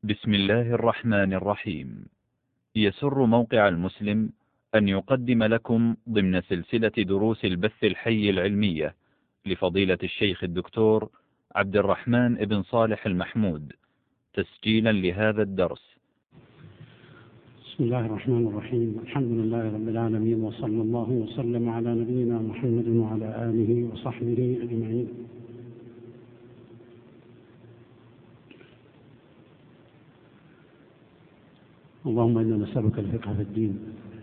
بسم الله الرحمن الرحيم. يسر موقع المسلم أن يقدم لكم ضمن سلسلة دروس البث الحي العلمية لفضيلة الشيخ الدكتور عبد الرحمن بن صالح المحمود تسجيلا لهذا الدرس. بسم الله الرحمن الرحيم. الحمد لله رب العالمين، وصلى الله وسلم على نبينا محمد وعلى آله وصحبه أجمعين. اللهم إنا نسألك الفقه في الدين،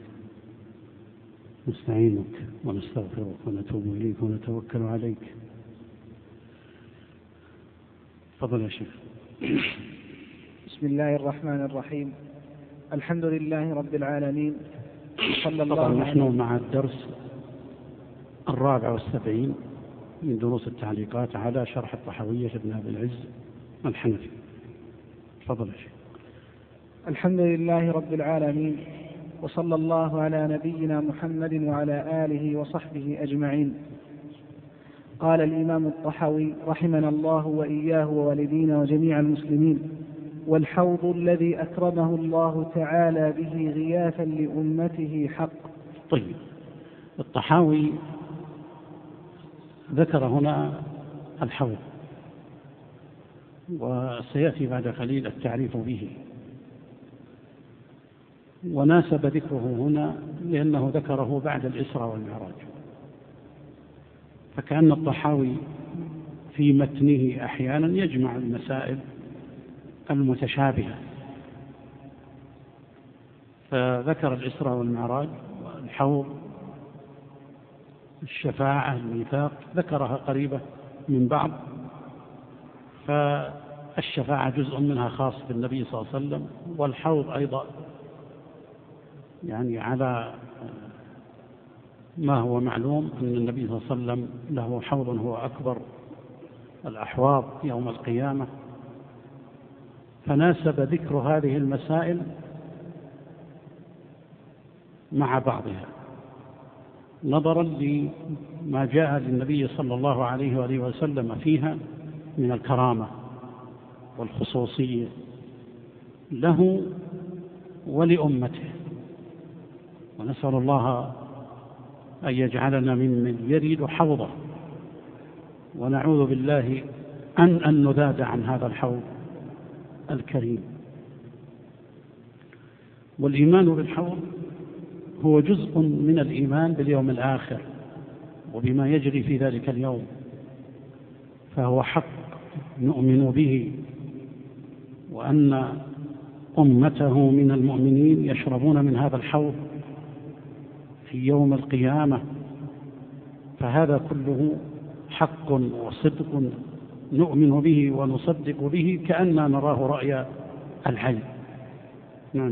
نستعينك ونستغفرك ونتوب إليك ونتوكل عليك. تفضل يا شيخ. بسم الله الرحمن الرحيم. الحمد لله رب العالمين، صلى الله عليه وسلم. نحن مع الدرس 74 من دروس التعليقات على شرح الطحاوية ابن أبي العز الحنفي. تفضل يا شيخ. الحمد لله رب العالمين، وصلى الله على نبينا محمد وعلى آله وصحبه أجمعين. قال الإمام الطحاوي رحمنا الله وإياه ووالدينا وجميع المسلمين: والحوض الذي أكرمه الله تعالى به غياثا لأمته حق. طيب، الطحاوي ذكر هنا الحوض، وسيأتي بعد قليل التعريف به، وناسب ذكره هنا لأنه ذكره بعد الإسراء والمعراج، فكأن الطحاوي في متنه أحيانا يجمع المسائل المتشابهة، فذكر الإسراء والمعراج والحوض، الشفاعة، الميثاق، ذكرها قريبة من بعض. فالشفاعة جزء منها خاص بالنبي صلى الله عليه وسلم، والحوض أيضا يعني على ما هو معلوم أن النبي صلى الله عليه وسلم له حوض هو أكبر الأحواض يوم القيامة، فناسب ذكر هذه المسائل مع بعضها نظرا لما جاء للنبي صلى الله عليه وآله وسلم فيها من الكرامة والخصوصية له ولأمته. ونسأل الله أن يجعلنا ممن يريد حوضه، ونعوذ بالله أن نذاد عن هذا الحوض الكريم. والإيمان بالحوض هو جزء من الإيمان باليوم الآخر وبما يجري في ذلك اليوم، فهو حق نؤمن به، وأن أمته من المؤمنين يشربون من هذا الحوض في يوم القيامة، فهذا كله حق وصدق نؤمن به ونصدق به كأننا نراه رأي العين. نعم.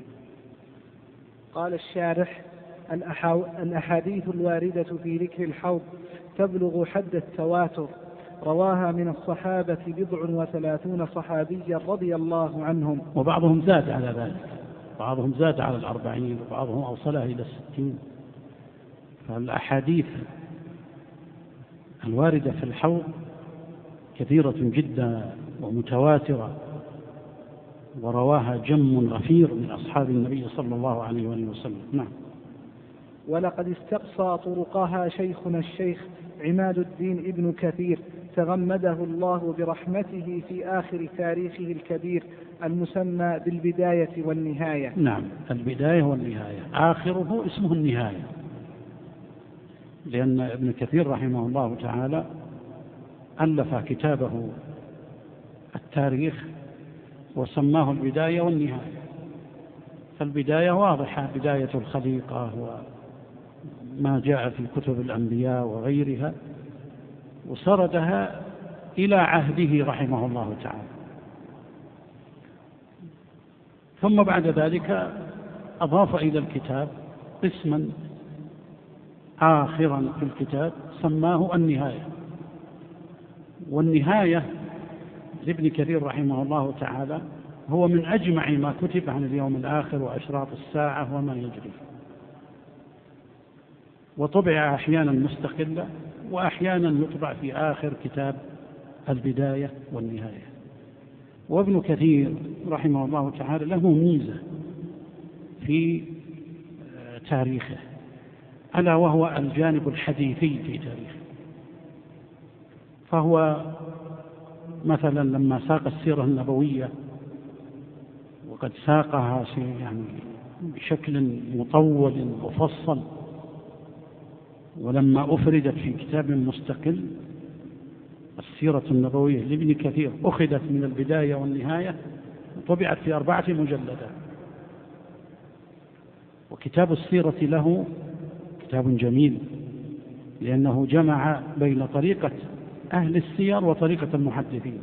قال الشارح: الأحاديث الواردة في ذكر الحوض تبلغ حد التواتر، رواها من الصحابة 37 صحابيا رضي الله عنهم، وبعضهم زاد على ذلك، بعضهم زاد على 40، وبعضهم أوصلها إلى 60. فالأحاديث الواردة في الحوض كثيرة جدا ومتواترة، ورواها جم غفير من أصحاب النبي صلى الله عليه وسلم. نعم. ولقد استقصى طرقها شيخنا الشيخ عماد الدين ابن كثير تغمده الله برحمته في آخر تاريخه الكبير المسمى بالبداية والنهاية. نعم، البداية والنهاية، آخره اسمه النهاية، لأن ابن كثير رحمه الله تعالى ألف كتابه التاريخ وسماه البداية والنهاية. فالبداية واضحة، بداية الخليقة وما جاء في كتب الأنبياء وغيرها، وسردها إلى عهده رحمه الله تعالى. ثم بعد ذلك أضاف إلى الكتاب قسما آخرا في الكتاب سماه النهاية. والنهاية لابن كثير رحمه الله تعالى هو من أجمع ما كتب عن اليوم الآخر وأشراط الساعة وما يجري، وطبع أحيانا مستقلة وأحيانا يطبع في آخر كتاب البداية والنهاية. وابن كثير رحمه الله تعالى له ميزة في تاريخه، ألا وهو الجانب الحديثي في تاريخه. فهو مثلا لما ساق السيرة النبوية، وقد ساقها يعني بشكل مطول مفصل، ولما أفردت في كتاب مستقل السيرة النبوية لابن كثير أخذت من البداية والنهاية وطبعت في 4 مجلدات. وكتاب السيرة له كتاب جميل، لأنه جمع بين طريقة أهل السير وطريقة المحدثين،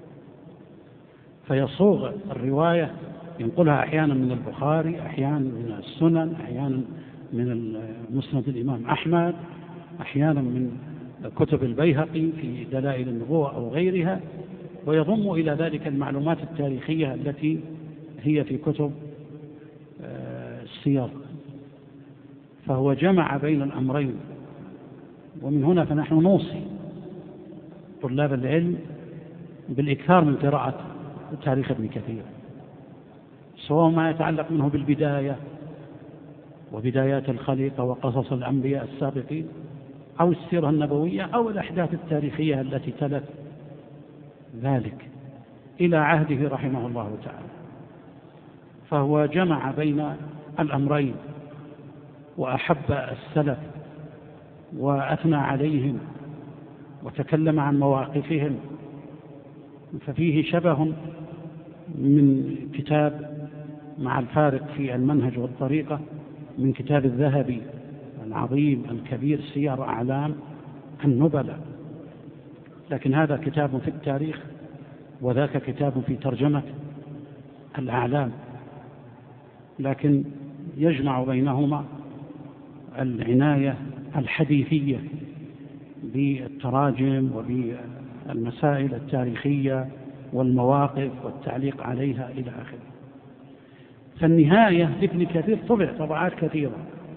فيصوغ الرواية ينقلها أحيانا من البخاري، أحيانا من السنن، أحيانا من مسند الإمام أحمد، أحيانا من كتب البيهقي في دلائل النبوة أو غيرها، ويضم إلى ذلك المعلومات التاريخية التي هي في كتب السير. فهو جمع بين الأمرين. ومن هنا فنحن نوصي طلاب العلم بالإكثار من قراءة تاريخ ابن كثير، سواء ما يتعلق منه بالبداية وبدايات الخليقة وقصص الأنبياء السابقين، أو السيرة النبوية، أو الأحداث التاريخية التي تلت ذلك إلى عهده رحمه الله تعالى. فهو جمع بين الأمرين، وأحب السلف وأثنى عليهم وتكلم عن مواقفهم. ففيه شبه من كتاب مع الفارق في المنهج والطريقة من كتاب الذهبي العظيم الكبير سير أعلام النبلاء، لكن هذا كتاب في التاريخ وذاك كتاب في ترجمة الأعلام، لكن يجمع بينهما العناية الحديثية بالتراجم وبالمسائل التاريخية والمواقف والتعليق عليها إلى آخره. فالنهاية لابن كثير طبع طبعات كثيرة،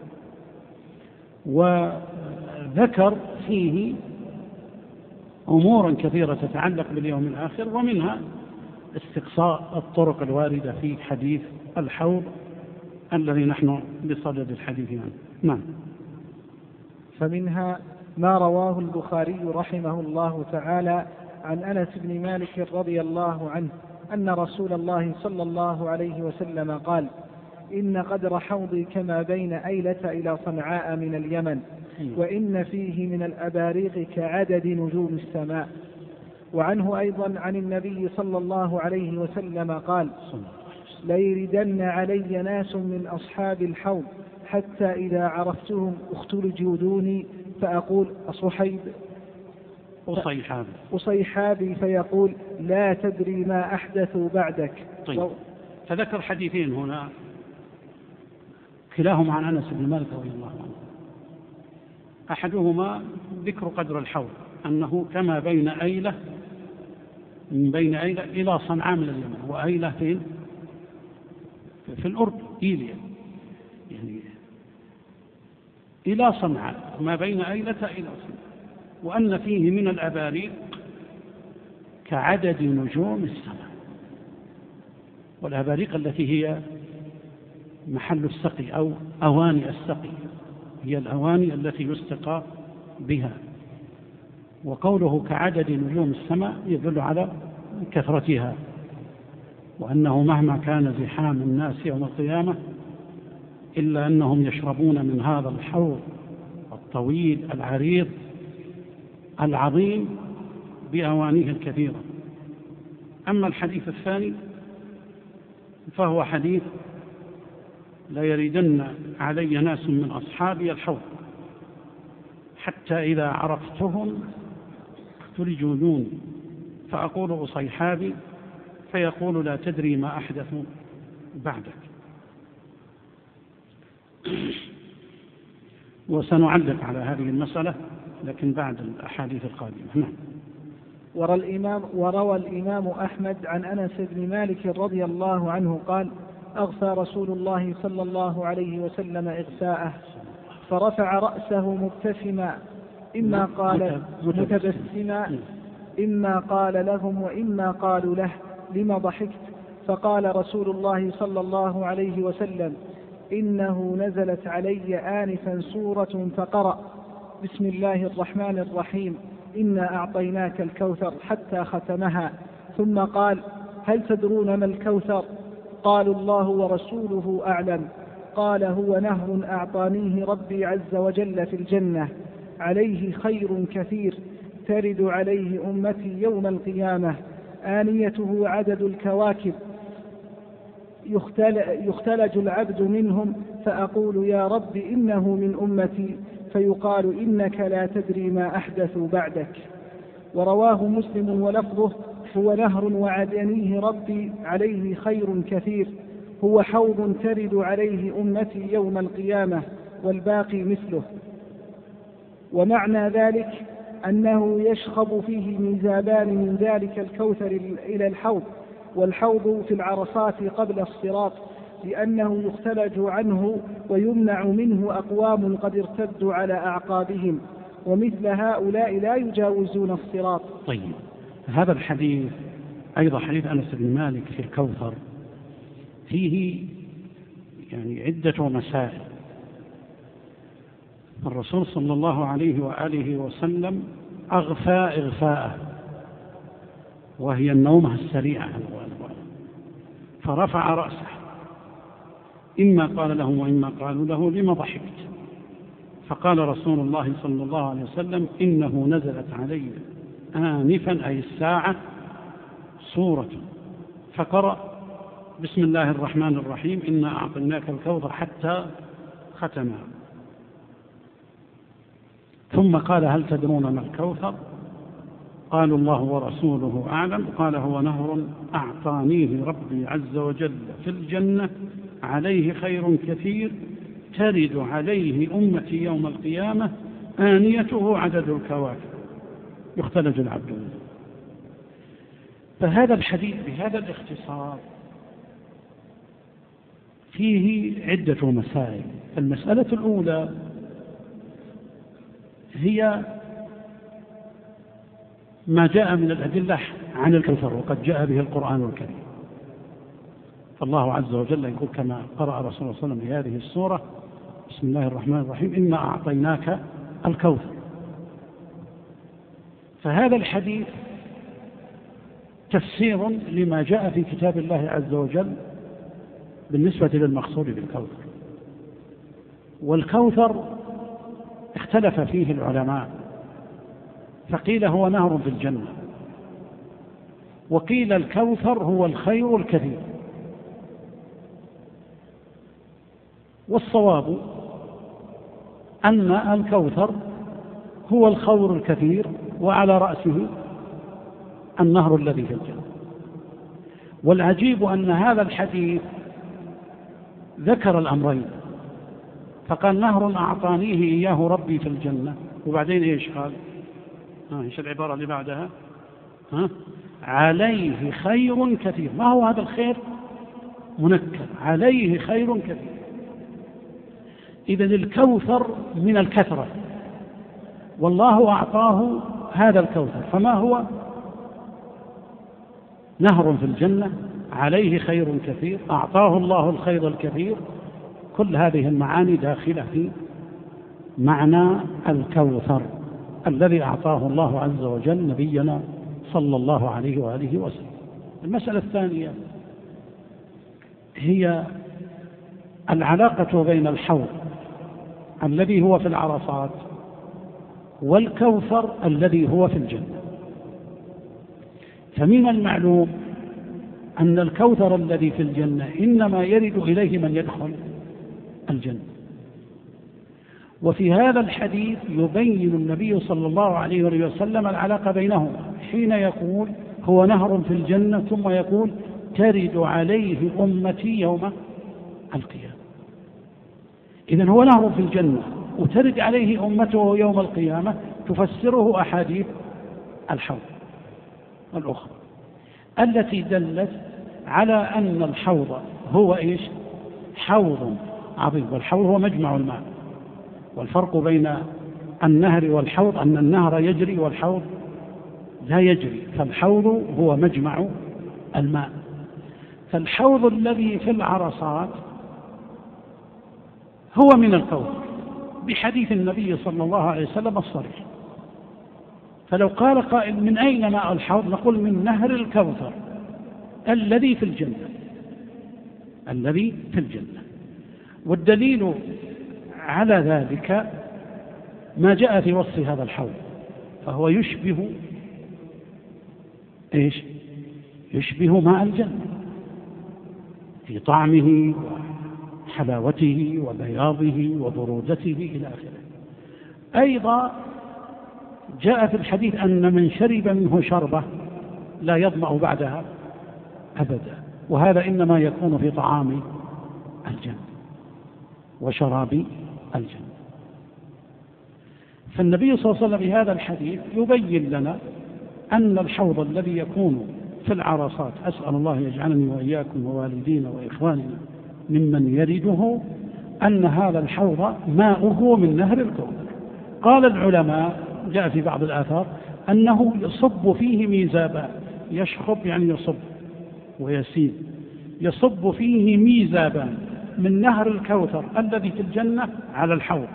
وذكر فيه أمورا كثيرة تتعلق باليوم الآخر، ومنها استقصاء الطرق الواردة في حديث الحوض الذي نحن بصدد الحديث عنه. نعم. فمنها ما رواه البخاري رحمه الله تعالى عن أنس بن مالك رضي الله عنه أن رسول الله صلى الله عليه وسلم قال: إن قدر حوضي كما بين أيلة إلى صنعاء من اليمن، وإن فيه من الأباريق كعدد نجوم السماء. وعنه أيضا عن النبي صلى الله عليه وسلم قال: ليردن علي ناس من أصحاب الحوض حتى إذا عرفتهم اختلجوا دوني فأقول أصيحابي فيقول: لا تدري ما أحدثوا بعدك. طيب. فذكر حديثين هنا كلاهما عن أنس بن مالك رضي الله عنه. أحدهما ذكر قدر الحوض أنه كما بين أيلة إلى صنعاء من اليمن، وأيلة في الأردن إيليا، يعني إلى صنعاء، ما بين أيلة إلى صنعاء، وأن فيه من الأباريق كعدد نجوم السماء. والأباريق التي هي محل السقي أو أواني السقي، هي الأواني التي يستقى بها. وقوله كعدد نجوم السماء يدل على كثرتها، وأنه مهما كان زحام الناس يوم القيامة إلا أنهم يشربون من هذا الحوض الطويل العريض العظيم بأوانيه الكثيرة. أما الحديث الثاني فهو حديث: لا يردن علي ناس من أصحابي الحوض حتى إذا عرفتهم اختلجوا دوني فأقول أصيحابي فيقول: لا تدري ما أحدثوا بعدك. وسنعلق على هذه المسألة لكن بعد الأحاديث القادمة. نعم. وروى الإمام أحمد عن أنس بن مالك رضي الله عنه قال: أغفى رسول الله صلى الله عليه وسلم إغفاءه فرفع رأسه مبتسما، إما قال متبسما، إما قال لهم وإما قالوا له: لم ضحكت؟ فقال رسول الله صلى الله عليه وسلم: إنه نزلت علي آنفا سورة فقرأ بسم الله الرحمن الرحيم إنا أعطيناك الكوثر حتى ختمها، ثم قال: هل تدرون ما الكوثر؟ قالوا: الله ورسوله أعلم. قال: هو نهر أعطانيه ربي عز وجل في الجنة، عليه خير كثير، ترد عليه أمتي يوم القيامة، آنيته عدد الكواكب، يختلج العبد منهم، فأقول: يا رب إنه من أمتي، فيقال: إنك لا تدري ما أحدثوا بعدك. ورواه مسلم ولفظه: هو نهر وعدنيه ربي عليه خير كثير، هو حوض ترد عليه أمتي يوم القيامة، والباقي مثله. ومعنى ذلك أنه يشخب فيه ميزابان من ذلك الكوثر إلى الحوض، والحوض في العرصات قبل الصراط، لأنه يختلج عنه ويمنع منه أقوام قد ارتدوا على أعقابهم، ومثل هؤلاء لا يجاوزون الصراط. طيب، هذا الحديث أيضا حديث أنس بن مالك في الكوثر فيه عدة مسائل. الرسول صلى الله عليه وآله وسلم أغفى إغفاءه، وهي النومة السريعة، فرفع رأسه، إما قال له وإما قالوا له: لم ضحكت؟ فقال رسول الله صلى الله عليه وسلم: إنه نزلت علي آنفا أي الساعة سورة فقرأ بسم الله الرحمن الرحيم إنا أعطيناك الكوثر حتى ختمها، ثم قال: هل تدرون ما الكوثر؟ قالوا: الله ورسوله أعلم. قال: هو نهر أعطانيه ربي عز وجل في الجنة، عليه خير كثير، ترد عليه أمتي يوم القيامة، آنيته عدد الكواكب، يختلج العبد منه. فهذا الحديث بهذا الاختصار فيه عدة مسائل. المسألة الأولى هي ما جاء من الأدلة عن الكوثر، وقد جاء به القرآن الكريم. فالله عز وجل يقول كما قرأ رسول الله صلى الله عليه وسلم في هذه السورة: بسم الله الرحمن الرحيم إنا أعطيناك الكوثر. فهذا الحديث تفسير لما جاء في كتاب الله عز وجل بالنسبة للمقصود بالكوثر. والكوثر اختلف فيه العلماء، فقيل هو نهر في الجنة، وقيل الكوثر هو الخير الكثير. والصواب أن الكوثر هو الخير الكثير، وعلى رأسه النهر الذي في الجنة. والعجيب أن هذا الحديث ذكر الأمرين، فقال: نهر أعطانيه إياه ربي في الجنة، وبعدين إيش قال؟ إيش العبارة اللي بعدها؟ عليه خير كثير. ما هو هذا الخير؟ منكر، عليه خير كثير. إذن الكوثر من الكثرة، والله أعطاه هذا الكوثر، فما هو؟ نهر في الجنة، عليه خير كثير، أعطاه الله الخير الكثير. كل هذه المعاني داخلة في معنى الكوثر الذي أعطاه الله عز وجل نبينا صلى الله عليه وآله وسلم. المسألة الثانية هي العلاقة بين الحوض الذي هو في العرصات والكوثر الذي هو في الجنة. فمن المعلوم أن الكوثر الذي في الجنة إنما يرد إليه من يدخل الجنة. وفي هذا الحديث يبين النبي صلى الله عليه وسلم العلاقة بينهما، حين يقول هو نهر في الجنة، ثم يقول ترد عليه أمتي يوم القيامة. إذن هو نهر في الجنة وترد عليه أمته يوم القيامة، تفسره أحاديث الحوض الأخرى التي دلت على أن الحوض هو إيش؟ حوض عظيم. والحوض هو مجمع الماء، والفرق بين النهر والحوض أن النهر يجري والحوض لا يجري. فالحوض هو مجمع الماء. فالحوض الذي في العرصات هو من الكوثر بحديث النبي صلى الله عليه وسلم الصريح. فلو قال قائل من أين ماء الحوض نقول من نهر الكوثر الذي في الجنة، الذي في الجنة. والدليل على ذلك ما جاء في وصف هذا الحوض، فهو يشبه إيش؟ يشبه ماء الجنة في طعمه وحلاوته وبياضه وبرودته إلى آخره. أيضا جاء في الحديث أن من شرب منه شربة لا يظمأ بعدها أبدا، وهذا إنما يكون في طعام الجنة وشراب الجنة. فالنبي صلى الله عليه وسلم في هذا الحديث يبين لنا أن الحوض الذي يكون في العرصات، أسأل الله يجعلني وإياكم ووالدينا وإخواننا ممن يرده، أن هذا الحوض ماؤه من نهر الكوثر. قال العلماء جاء في بعض الآثار أنه يصب فيه ميزابان، يشخب يعني يصب ويسيل، يصب فيه ميزابان من نهر الكوثر الذي في الجنة على الحوض.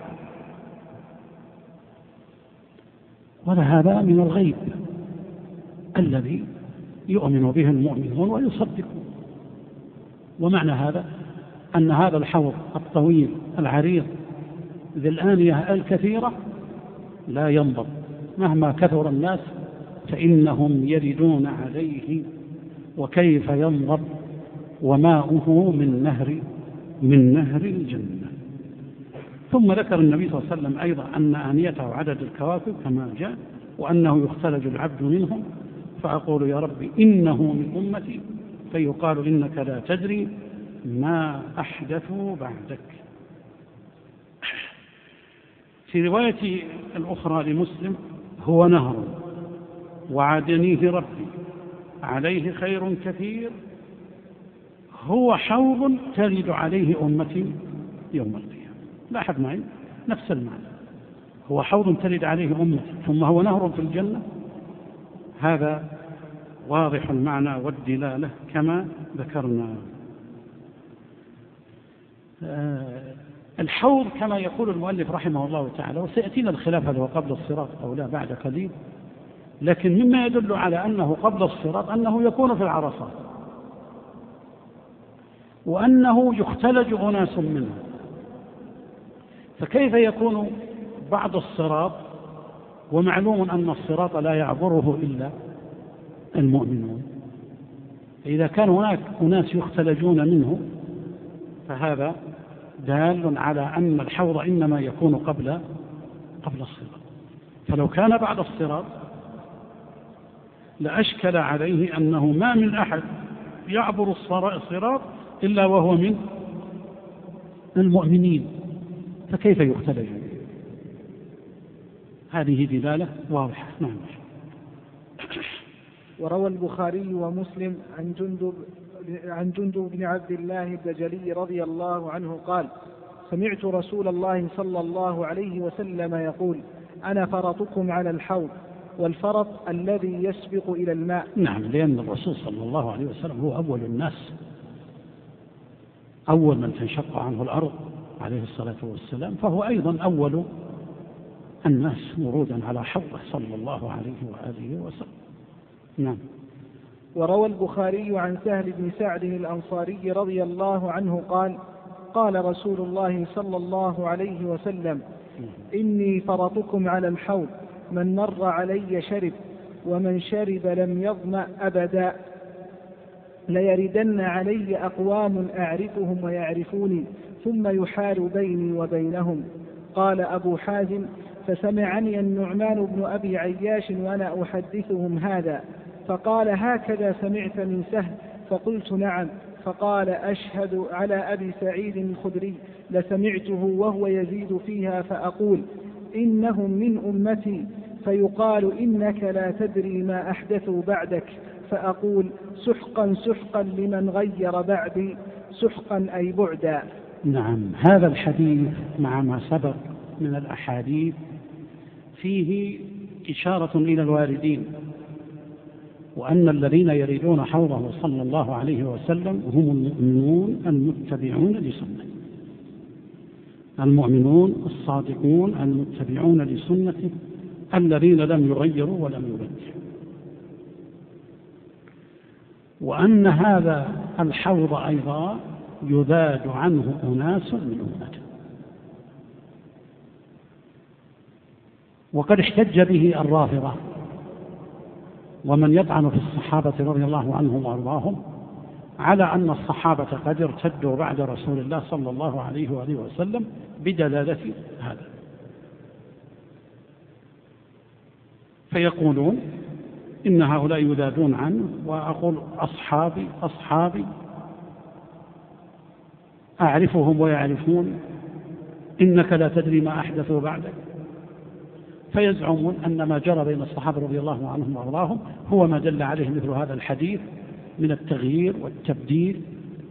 وهذا من الغيب الذي يؤمن به المؤمنون ويصدقون. ومعنى هذا أن هذا الحوض الطويل العريض ذي الآنية الكثيرة لا ينضب مهما كثر الناس، فإنهم يردون عليه، وكيف ينضب وماؤه من نهر الجنة. ثم ذكر النبي صلى الله عليه وسلم أيضا أن آنيته عدد الكواكب كما جاء، وأنه يختلج العبد منهم فأقول يا رب إنه من أمتي، فيقال إنك لا تدري ما أحدثوا بعدك. في رواية الأخرى لمسلم هو نهر وعدنيه ربي عليه خير كثير، هو حوض ترد عليه أمتي يوم القيامة. لاحظ معي نفس المعنى، هو حوض ترد عليه أمتي ثم هو نهر في الجنة. هذا واضح المعنى والدلالة كما ذكرنا. الحوض كما يقول المؤلف رحمه الله تعالى، وسيأتينا الخلاف هل هو قبل الصراط أو لا بعد قليل، لكن مما يدل على أنه قبل الصراط أنه يكون في العرصات، وأنه يختلج أناس منه. فكيف يكون بعد الصراط ومعلوم أن الصراط لا يعبره إلا المؤمنون؟ إذا كان هناك أناس يختلجون منه فهذا دال على أن الحوض إنما يكون قبل الصراط. فلو كان بعد الصراط لأشكل عليه أنه ما من أحد يعبر الصراط إلا وهو من المؤمنين، فكيف يختلج؟ هذه دلالة واضحة. نعم. وروى البخاري ومسلم عن جندب بن عبد الله البجلي رضي الله عنه قال: سمعت رسول الله صلى الله عليه وسلم يقول: أنا فرطكم على الحوض، والفرط الذي يسبق إلى الماء. نعم، لأن الرسول صلى الله عليه وسلم هو أول الناس، أول من تنشق عنه الأرض عليه الصلاة والسلام، فهو أيضا أول الناس ورودا على حوضه صلى الله عليه وآله وسلم. نعم. وروى البخاري عن سهل بن سعد الأنصاري رضي الله عنه قال: قال رسول الله صلى الله عليه وسلم: إني فرطكم على الحوض، من مر علي شرب، ومن شرب لم يظمأ أبدا. ليردن علي أقوام أعرفهم ويعرفوني، ثم يحال بيني وبينهم. قال أبو حازم: فسمعني النعمان بن أبي عياش وأنا أحدثهم هذا، فقال: هكذا سمعت من سهل؟ فقلت: نعم. فقال: أشهد على أبي سعيد الخدري لسمعته وهو يزيد فيها فأقول: إنهم من أمتي، فيقال: إنك لا تدري ما أحدثوا بعدك، فأقول: سحقا سحقا لمن غير بعدي، سحقا أي بعدا. نعم. هذا الحديث مع ما سبق من الأحاديث فيه إشارة إلى الواردين وأن الذين يريدون حوضه صلى الله عليه وسلم هم المؤمنون المتبعون لسنته، المؤمنون الصادقون المتبعون لسنته الذين لم يغيروا ولم يبدلوا، وأن هذا الحوض أيضا يذاد عنه أناس من أمته. وقد احتج به الرافضة ومن يطعن في الصحابة رضي الله عنهم وأرضاهم على أن الصحابة قد ارتدوا بعد رسول الله صلى الله عليه وآله وسلم بدلالة هذا، فيقولون إن هؤلاء يذادون عنه، وأقول أصحابي أصحابي أعرفهم ويعرفون، إنك لا تدري ما أحدثوا بعدك، فيزعمون أن ما جرى بين الصحابة رضي الله عنهم وأرضاهم هو ما دل عليه مثل هذا الحديث من التغيير والتبديل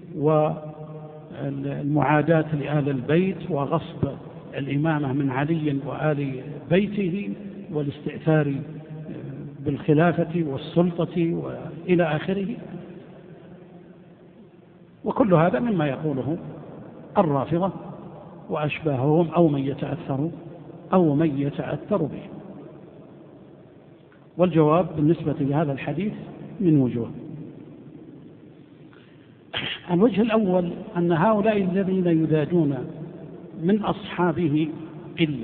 والمعاداة لآل البيت وغصب الإمامة من علي وآل بيته والاستئثار بالخلافة والسلطة وإلى آخره. وكل هذا مما يقوله الرافضة وأشباههم أو من يتأثر به. والجواب بالنسبة لهذا الحديث من وجوه. الوجه الأول أن هؤلاء الذين يذادون من أصحابه قلة،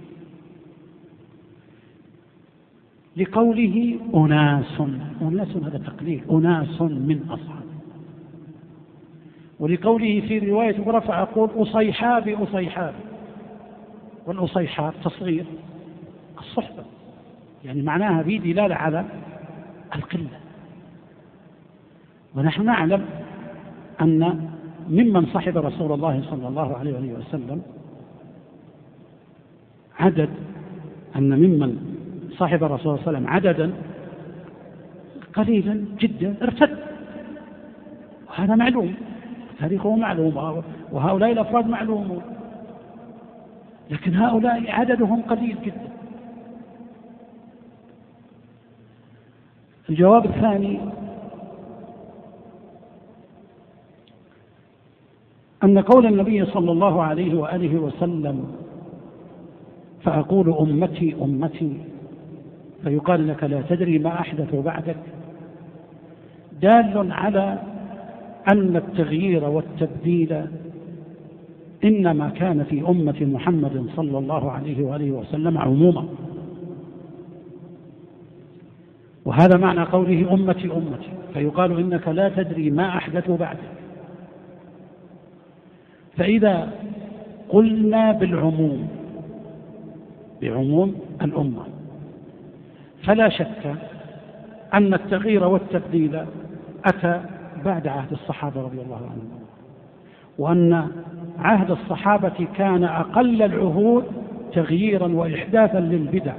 لقوله أناس هذا تقليل، أناس من أصحابه، ولقوله في رواية أخرى فأقول أصيحابي، والأصيحاب تصغير الصحبة، يعني معناها في دلالة على القلة. ونحن نعلم أن ممن صحب رسول الله صلى الله عليه وسلم صاحب رسول الله صلى الله عليه وسلم عددا قليلا جدا ارتد، وهذا معلوم، تاريخه معلوم، وهؤلاء الأفراد معلومون، لكن هؤلاء عددهم قليل جدا. الجواب الثاني أن قول النبي صلى الله عليه وآله وسلم فأقول أمتي أمتي فيقال لك لا تدري ما أحدث بعدك، دال على أن التغيير والتبديل إنما كان في أمة محمد صلى الله عليه وآله وسلم عموما، وهذا معنى قوله أمتي أمتي، فيقال إنك لا تدري ما أحدث بعدك. فإذا قلنا بعموم الأمة فلا شك أن التغيير والتبديل أتى بعد عهد الصحابة رضي الله عنهم، وأن عهد الصحابة كان أقل العهود تغييرا وإحداثا للبدع.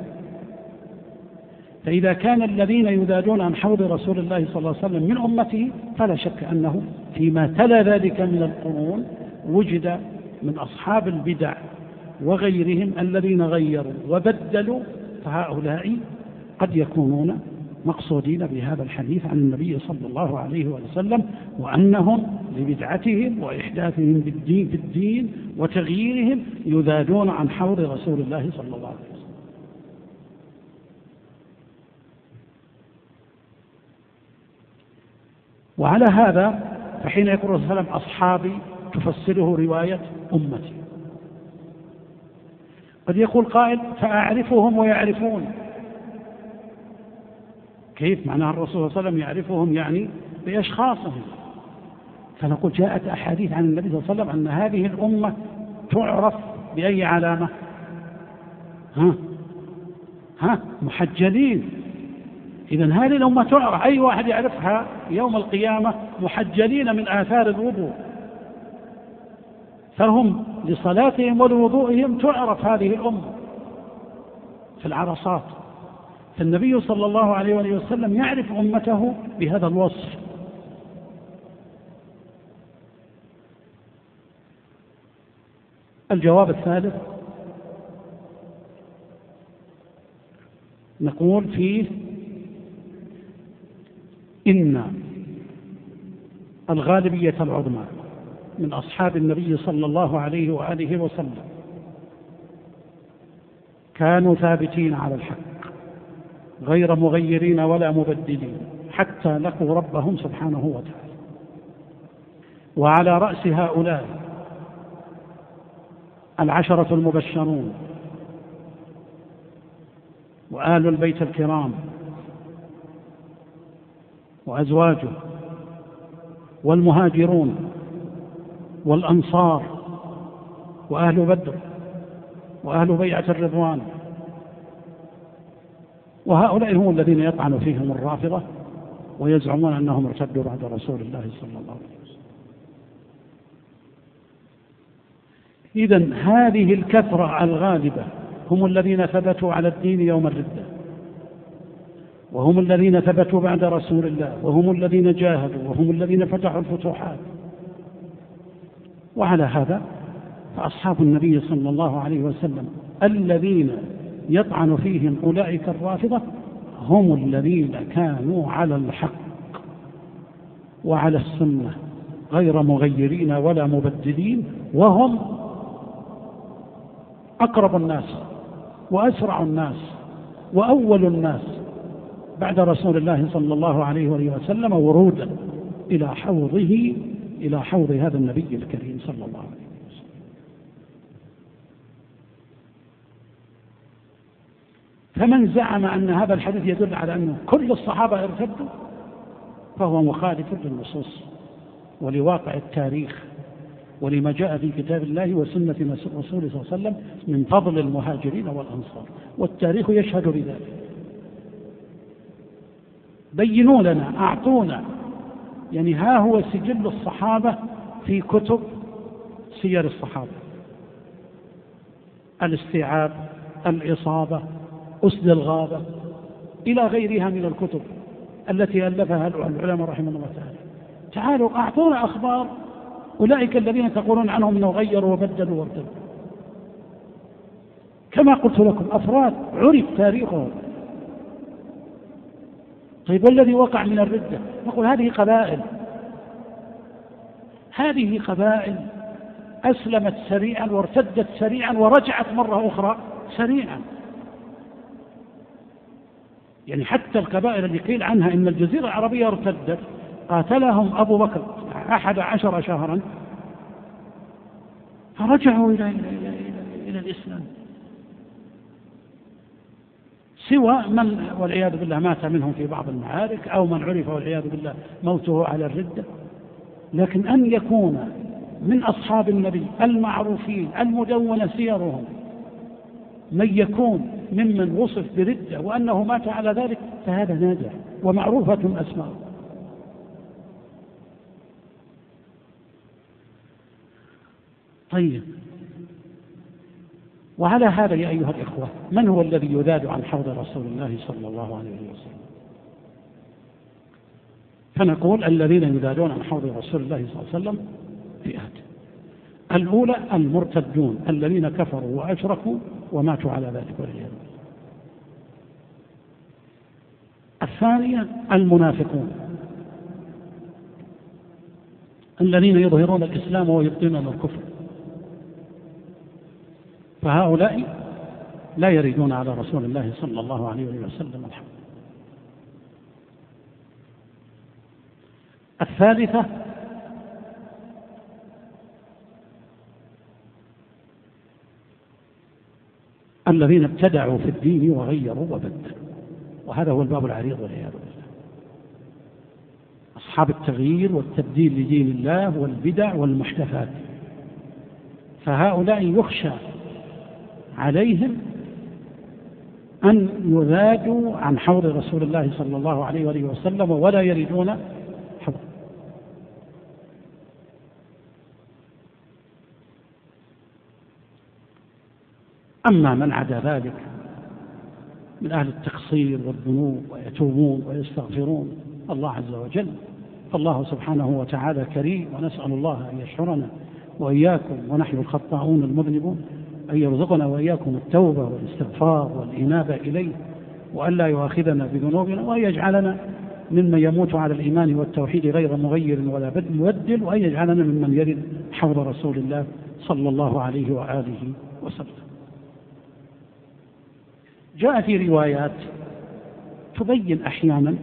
فإذا كان الذين يذادون عن حوض رسول الله صلى الله عليه وسلم من أمته فلا شك أنه فيما تلا ذلك من القرون وجد من أصحاب البدع وغيرهم الذين غيروا وبدلوا، فهؤلاء قد يكونون مقصودين بهذا الحديث عن النبي صلى الله عليه وسلم، وأنهم لبدعتهم وإحداثهم بالدين وتغييرهم يذادون عن حوض رسول الله صلى الله عليه وسلم. وعلى هذا فحين يقول الرسول صلى الله عليه وسلم أصحابي تفسره رواية أمتي. قد يقول قائل فأعرفهم ويعرفون، كيف معنى الرسول صلى الله عليه وسلم يعرفهم يعني بأشخاصهم؟ فنقول جاءت أحاديث عن النبي صلى الله عليه وسلم أن هذه الأمة تعرف بأي علامة؟ محجلين. إذن هذه الأمة تعرف، أي واحد يعرفها يوم القيامة محجلين من آثار الوضوء، فهم لصلاتهم ولوضوئهم تعرف هذه الأمة في العرصات. فالنبي صلى الله عليه وسلم يعرف أمته بهذا الوصف. الجواب الثالث نقول فيه إن الغالبية العظمى من أصحاب النبي صلى الله عليه وآله وسلم كانوا ثابتين على الحق غير مغيرين ولا مبدلين حتى لقوا ربهم سبحانه وتعالى. وعلى رأس هؤلاء 10 المبشرون وآل البيت الكرام وأزواجه والمهاجرون والأنصار وأهل بدر وأهل بيعة الرضوان، وهؤلاء هم الذين يطعن فيهم الرافضة ويزعمون أنهم ارتدوا بعد رسول الله صلى الله عليه وسلم. إذن هذه الكثرة الغالبة هم الذين ثبتوا على الدين يوم الردة، وهم الذين ثبتوا بعد رسول الله، وهم الذين جاهدوا، وهم الذين فتحوا الفتوحات. وعلى هذا فأصحاب النبي صلى الله عليه وسلم الذين يطعن فيهم أولئك الرافضة هم الذين كانوا على الحق وعلى السنة غير مغيرين ولا مبدلين، وهم أقرب الناس وأسرع الناس وأول الناس بعد رسول الله صلى الله عليه وسلم ورودا إلى حوض هذا النبي الكريم صلى الله عليه وسلم. فمن زعم أن هذا الحديث يدل على أن كل الصحابة ارتدوا فهو مخالف للنصوص ولواقع التاريخ ولما جاء في كتاب الله وسنة رسوله صلى الله عليه وسلم من فضل المهاجرين والأنصار، والتاريخ يشهد بذلك. بينوا لنا، أعطونا، يعني ها هو سجل الصحابة في كتب سير الصحابة، الاستيعاب، الإصابة، أسد الغابة، إلى غيرها من الكتب التي ألفها العلماء رحمه الله تعالى. تعالوا أعطونا أخبار أولئك الذين تقولون عنهم أنه غيروا وبدلوا وارتدوا. كما قلت لكم أفراد عرف تاريخهم. طيب والذي وقع من الردة؟ نقول هذه قبائل أسلمت سريعا وارتدت سريعا ورجعت مرة أخرى سريعا. يعني حتى القبائل اللي قيل عنها إن الجزيرة العربية ارتدت قاتلهم أبو بكر 11 شهرا فرجعوا إلى الإسلام، سوى من والعياذ بالله مات منهم في بعض المعارك أو من عرف والعياذ بالله موته على الردة. لكن أن يكون من أصحاب النبي المعروفين المدونة سيرهم من يكون ممن وصف بردة وأنه مات على ذلك فهذا نادر ومعروفة أسماءه. طيب، وعلى هذا يا أيها الإخوة من هو الذي يذاد عن حوض رسول الله صلى الله عليه وسلم؟ فنقول الذين يذادون عن حوض رسول الله صلى الله عليه وسلم فئات. الأولى المرتدون الذين كفروا وأشركوا وماتوا على ذلك والعياذ بالله. الثانية المنافقون الذين يظهرون الإسلام ويبطنون الكفر، فهؤلاء لا يريدون على رسول الله صلى الله عليه وسلم الحق. الثالثة الذين ابتدعوا في الدين وغيروا وبدلوا، وهذا هو الباب العريض والعياذ بالله. أصحاب التغيير والتبديل لدين الله والبدع والمحدثات، فهؤلاء يخشى عليهم أن يذادوا عن حوض رسول الله صلى الله عليه وسلم ولا يريدون حوض. أما من عدا ذلك من أهل التقصير والذنوب ويتوبون ويستغفرون الله عز وجل، فالله سبحانه وتعالى كريم، ونسأل الله أن يشعرنا وإياكم ونحن الخطاؤون المذنبون أن يرزقنا وإياكم التوبة والاستغفار والإنابة إليه، وأن لا يؤاخذنا بذنوبنا، وأن يجعلنا ممن يموت على الإيمان والتوحيد غير مغير ولا مبدل، وأن يجعلنا ممن يرد حوض رسول الله صلى الله عليه وآله وسلم. جاء في روايات تبين أحيانا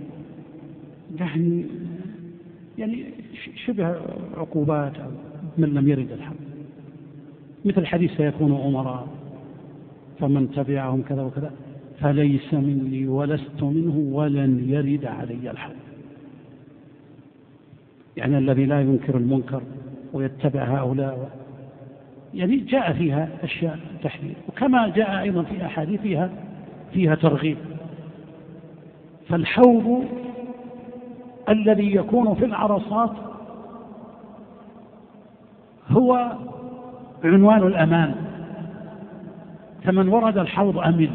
يعني شبه عقوبات من لم يرد الحوض، مثل حديث سيكون أمراء فمن تبعهم كذا وكذا فليس مني ولست منه ولن يرد علي الحوض. يعني الذي لا ينكر المنكر ويتبع هؤلاء، يعني جاء فيها أشياء تحذير، وكما جاء أيضا في أحاديث فيها ترغيب. فالحوض الذي يكون في العرصات هو عنوان الأمان، فمن ورد الحوض أمن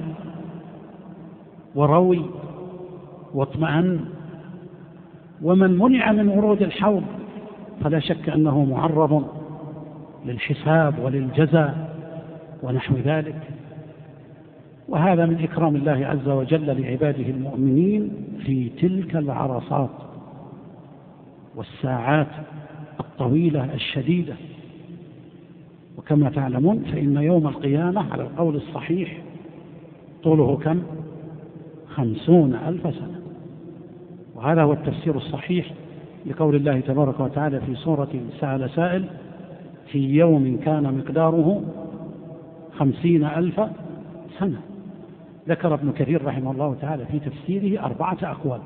وروي واطمأن، ومن منع من ورود الحوض فلا شك أنه معرض للحساب وللجزاء ونحو ذلك. وهذا من إكرام الله عز وجل لعباده المؤمنين في تلك العرصات والساعات الطويلة الشديدة. وكما تعلمون فإن يوم القيامة على القول الصحيح طوله كم؟ 50,000 سنة. وهذا هو التفسير الصحيح لقول الله تبارك وتعالى في سورة سأل سائل في يوم كان مقداره 50,000 سنة. ذكر ابن كثير رحمه الله تعالى في تفسيره 4 أقوال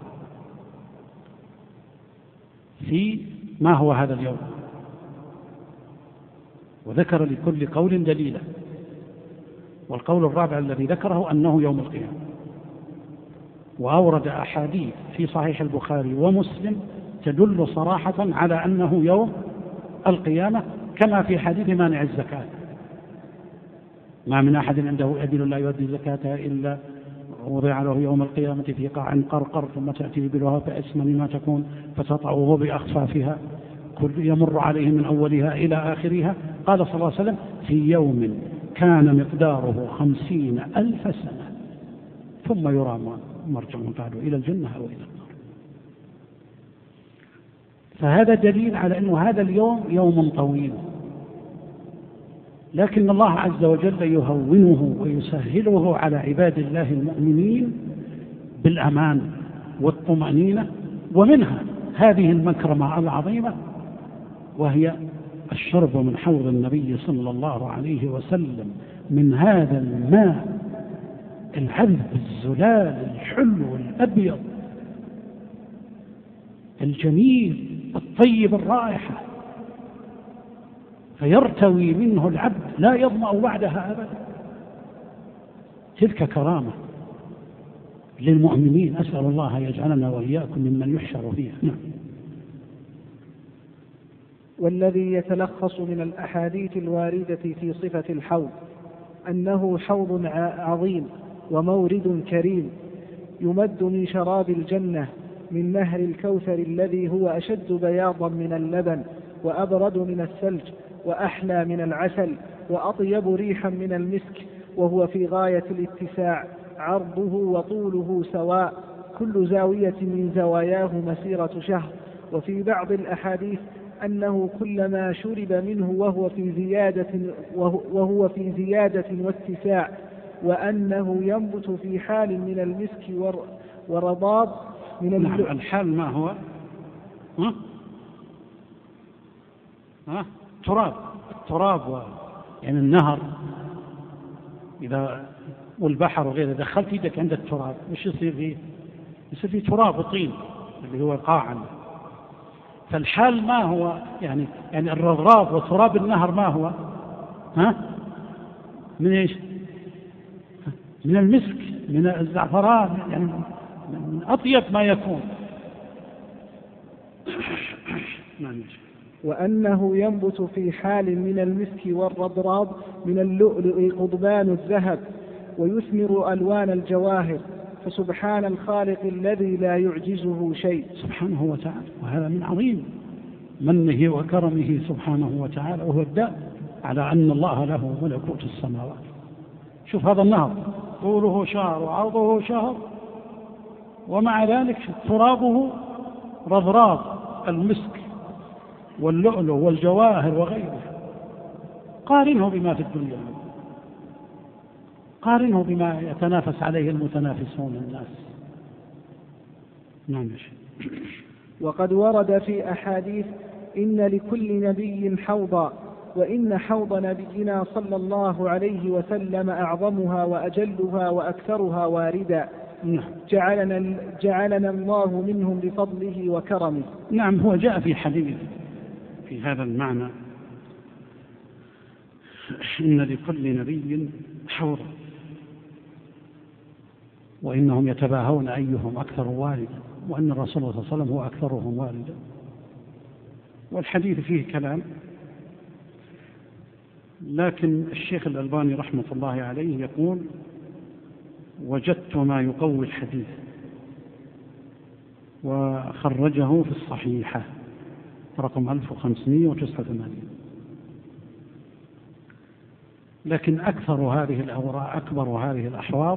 في ما هو هذا اليوم، وذكر لكل قول دليلا. والقول الرابع الذي ذكره أنه يوم القيامة، وأورد أحاديث في صحيح البخاري ومسلم تدل صراحة على أنه يوم القيامة، كما في حديث مانع الزكاة: ما من أحد عنده أدل لا يؤدي زكاة إلا وضع له يوم القيامة في قاع قرقر، ثم تأتي إبلها فأسمن ما تكون فتطعه بأخفافها كل يمر عليه من أولها إلى آخرها. قال صلى الله عليه وسلم: في يوم كان مقداره 50,000 سنة ثم يرى مرجع بعده إلى الجنة أو إلى النار. فهذا دليل على أن هذا اليوم يوم طويل، لكن الله عز وجل يهونه ويسهله على عباد الله المؤمنين بالأمان والطمأنينة. ومنها هذه المكرمة العظيمة، وهي الشرب من حوض النبي صلى الله عليه وسلم من هذا الماء العذب الزلال الحلو الأبيض الجميل الطيب الرائحة، فيرتوي منه العبد لا يظمأ بعدها أبدا. تلك كرامة للمؤمنين، أسأل الله يجعلنا وإياكم ممن يحشر فيها. نعم. والذي يتلخص من الأحاديث الواردة في صفة الحوض أنه حوض عظيم ومورد كريم يمد من شراب الجنة من نهر الكوثر الذي هو أشد بياضا من اللبن وأبرد من الثلج وأحلى من العسل وأطيب ريحا من المسك، وهو في غاية الاتساع، عرضه وطوله سواء، كل زاوية من زواياه مسيرة شهر. وفي بعض الأحاديث أنه كلما شرب منه وهو في زيادة واتساع، وأنه ينبت في حال من المسك ورضاب من الحال ما هو؟ التراب يعني النهر إذا والبحر وغيره، دخلت يدك عند التراب وش يصير فيه؟ يصير فيه تراب وطين اللي هو قاعا. فالحال ما هو؟ يعني الرضراب وتراب النهر ما هو؟ من ايش؟ من المسك، من الزعفران، يعني من أطيب ما يكون. وأنه ينبت في حال من المسك والرضراب من اللؤلؤ قضبان الذهب، ويثمر ألوان الجواهر. فسبحان الخالق الذي لا يعجزه شيء سبحانه وتعالى. وهذا من عظيم منه وكرمه سبحانه وتعالى، وهو الدال على أن الله له ملكوت السماوات. شوف هذا النهر طوله شهر وعرضه شهر، ومع ذلك ترابه رضراض المسك واللؤلؤ والجواهر وغيره. قارنه بما في الدنيا، قارنه بما يتنافس عليه المتنافسون الناس. نعم. وقد ورد في أحاديث إن لكل نبي حوضا، وإن حوض نبينا صلى الله عليه وسلم أعظمها وأجلها وأكثرها واردا، جعلنا الله منهم بفضله وكرمه. نعم، هو جاء في حديث في هذا المعنى، إن لكل نبي حوضا وإنهم يتباهون أيهم أكثر واردا، وأن الرسول صلى الله عليه وسلم هو أكثرهم واردا. والحديث فيه كلام، لكن الشيخ الألباني رحمة الله عليه يقول: وجدت ما يقوي الحديث، وخرجه في الصحيحة رقم 1589. لكن أكبر هذه الأحواض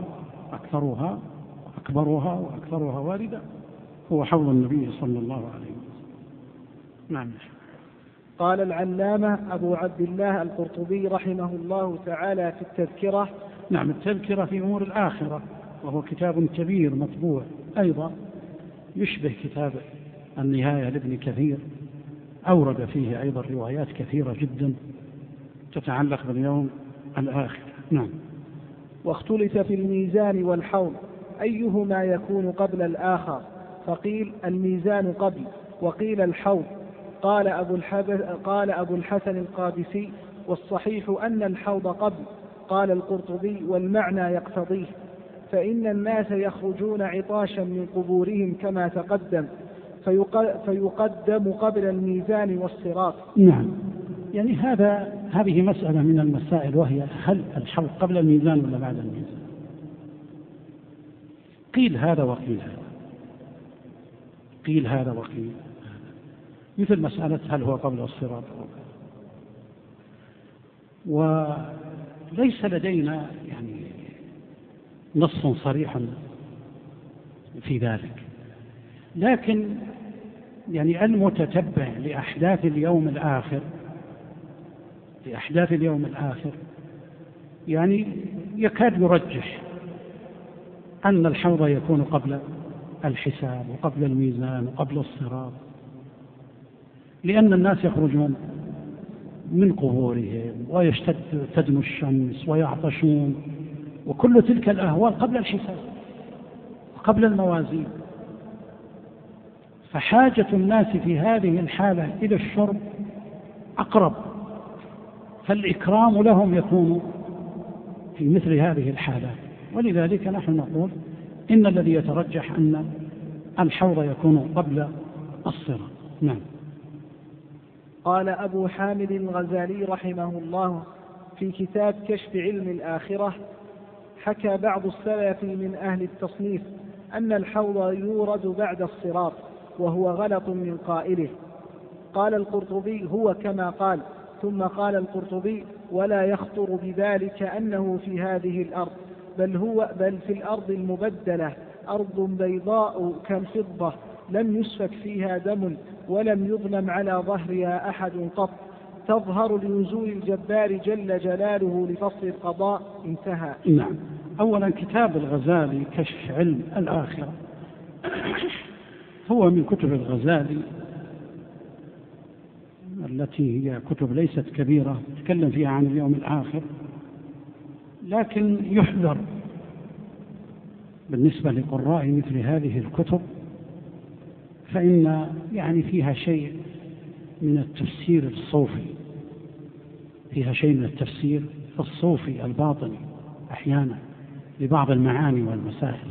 أكبرها واردة هو حوض النبي صلى الله عليه وسلم. نعم. قال العلامة أبو عبد الله القرطبي رحمه الله تعالى في التذكرة. نعم، التذكرة في أمور الآخرة، وهو كتاب كبير مطبوع أيضا يشبه كتاب النهاية لابن كثير، أورد فيه أيضا روايات كثيرة جدا تتعلق باليوم الآخر. نعم. واختلف في الميزان والحوض أيهما يكون قبل الآخر، فقيل الميزان قبل، وقيل الحوض. قال أبو الحسن القادسي: والصحيح أن الحوض قبل. قال القرطبي: والمعنى يقتضيه، فإن الناس يخرجون عطاشا من قبورهم كما تقدم، فيقدم قبل الميزان والصراط. نعم، يعني هذه مسألة من المسائل، وهي هل الحوض قبل الميزان ولا بعد الميزان؟ قيل هذا وقيل هذا، قيل هذا وقيل هذا، مثل مسألة هل هو قبل الصراط أو كذا. وليس لدينا يعني نص صريح في ذلك، لكن يعني المتتبع لأحداث اليوم الآخر يعني يكاد يرجح أن الحوض يكون قبل الحساب وقبل الميزان وقبل الصراط، لأن الناس يخرجون من قبورهم وتدنو الشمس ويعطشون، وكل تلك الأهوال قبل الحساب وقبل الموازين. فحاجة الناس في هذه الحالة إلى الشرب أقرب، فالإكرام لهم يكون في مثل هذه الحالات. ولذلك نحن نقول إن الذي يترجح أن الحوض يكون قبل الصراط. نعم. قال أبو حامد الغزالي رحمه الله في كتاب كشف علم الآخرة: حكى بعض السلف من أهل التصنيف أن الحوض يورد بعد الصراط، وهو غلط من قائله. قال القرطبي: هو كما قال. ثم قال القرطبي: ولا يخطر بذلك أنه في هذه الأرض، بل في الأرض المبدلة، أرض بيضاء كالفضة، لم يسفك فيها دم، ولم يظلم على ظهرها أحد قط، تظهر لنزول الجبار جل جلاله لفصل القضاء. انتهى. نعم. أولا كتاب الغزالي كشف علم الآخرة هو من كتب الغزالي التي هي كتب ليست كبيرة تتكلم فيها عن اليوم الآخر، لكن يحذر بالنسبة لقراء مثل هذه الكتب، فإن يعني فيها شيء من التفسير الصوفي، فيها شيء من التفسير الصوفي الباطني أحيانا لبعض المعاني والمسائل.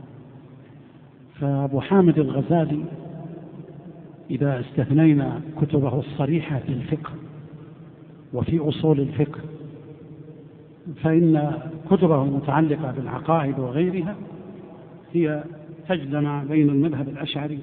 فأبو حامد الغزالي إذا استثنينا كتبه الصريحة في الفقه وفي أصول الفقه، فإن كتبه المتعلقة بالعقائد وغيرها هي تجمع بين المذهب الأشعري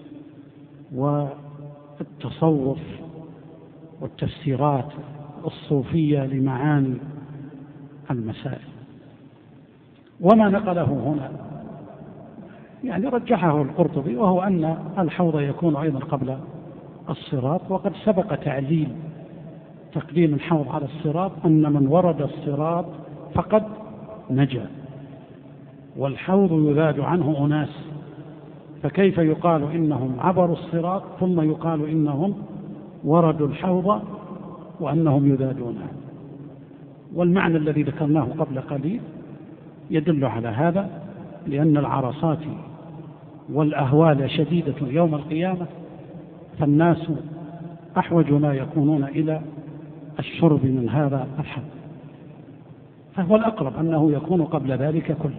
والتصوف والتفسيرات الصوفية لمعاني المسائل. وما نقله هنا يعني رجحه القرطبي، وهو أن الحوض يكون أيضا قبل الصراط، وقد سبق تقديم الحوض على الصراط أن من ورد الصراط فقد نجا، والحوض يذاد عنه أناس، فكيف يقال إنهم عبروا الصراط ثم يقال إنهم وردوا الحوض وأنهم يذادون؟ والمعنى الذي ذكرناه قبل قليل يدل على هذا، لأن العرصات والأهوال شديدة يوم القيامة، فالناس أحوج ما يكونون إلى الشرب من هذا الحوض، فهو الأقرب أنه يكون قبل ذلك كله.